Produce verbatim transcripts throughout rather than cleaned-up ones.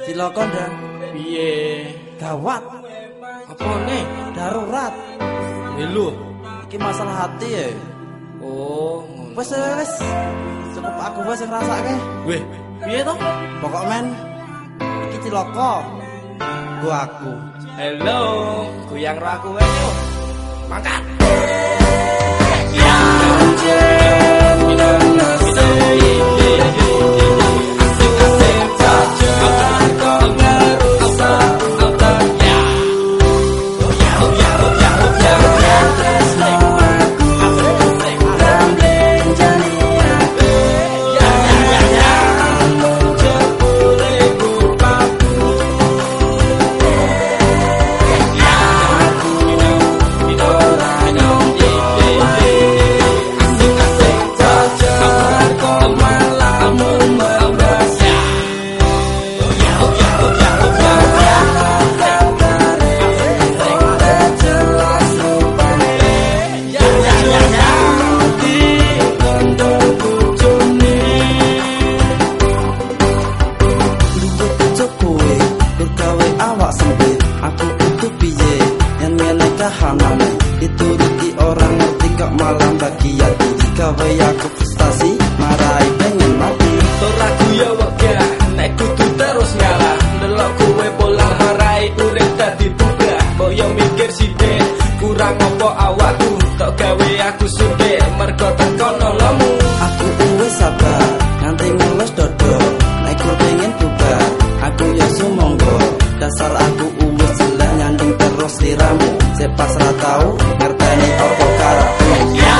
Cilaka ndak? Piye? Gawat. Apa nih? Darurat. Lho, Iki masalah hati ya. oh, Wes wes. Cukup aku wes sing ngrasake. weh, piye toh? Pokok men iki cilaka. Go aku. Hello, goyang ro aku wae yo. Mangkat. Dituruti orang ngerti kok malah bahagia. Gawe aku frustasi, marai pengen mati. Ora guya wegah, nek kudu terus ngalah. Delok kowe pola marai urip dadi bubrah. Mbok yo mikir sithik, kurang apa awakku. Tok gawe aku sugih, mergo teko nolongmu. Aku wis sabar, nganti mulus dodo. Nek ku pengen bubar, aku ya sumangga. Dasar aku wis jelek nyanding terus liramu. Sepas ra tau ngerteni apa karepmu.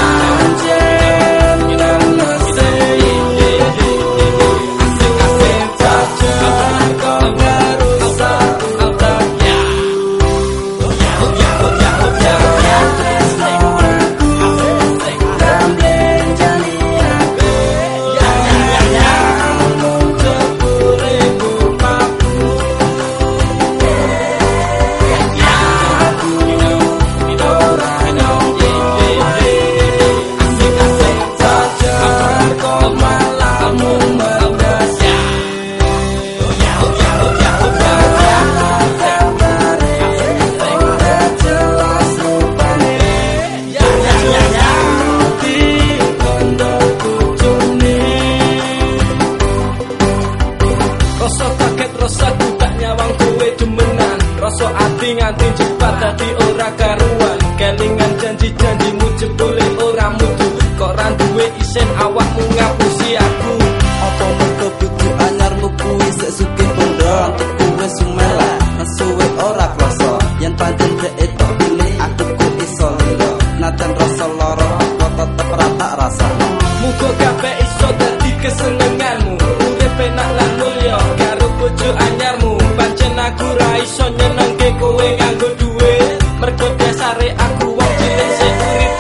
Rasa ati nganti cepat dadi ora karuan. Kelingan janji-janjimu jebule ora mutu. Kok ra duwe isin awakmu ngapusi aku. Apa mergo bojo anyarmu kuwi sik sugih bondo. Aku wis sumeleh, suwe ora krasa. Yen pancen dhek tok pilih aku ku iso lilo. Najan rasa lara kok tetep ra tak rasakno. Muga kabeh iso dadi kesenenganmu. Urip penak lan mulya karo bojo anyarmu. Pancen aku ra iso nyenengke kowe nganggo duwe. Mergo dasare aku wong cilik sing urip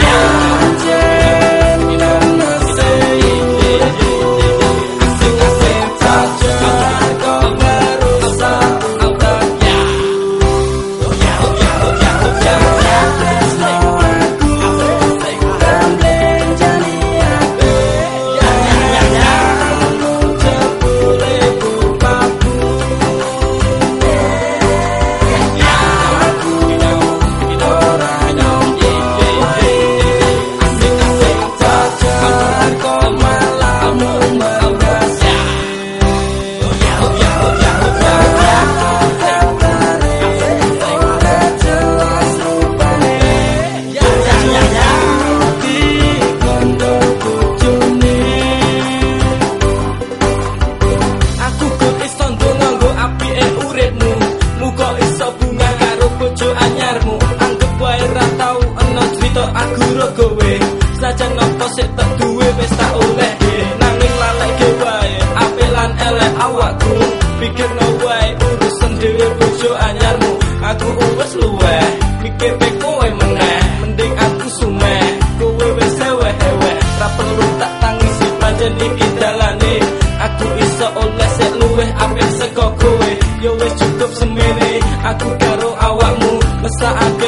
sajan nopo sik tak duwe wis tak oleh. Nanging laleke wae apelan elek awakku. Pikirno wae urusan dhewe bojo anyarmu. Aku wis luweh mikir kowe meneh. Mending aku sumeh kowe wis eweh-eweh. Ra perlu tak tangisi pancen iki dalane. Aku iso oleh sik luweh apik saka kowe. Yo wis cukup semene aku karo awakmu. Mesake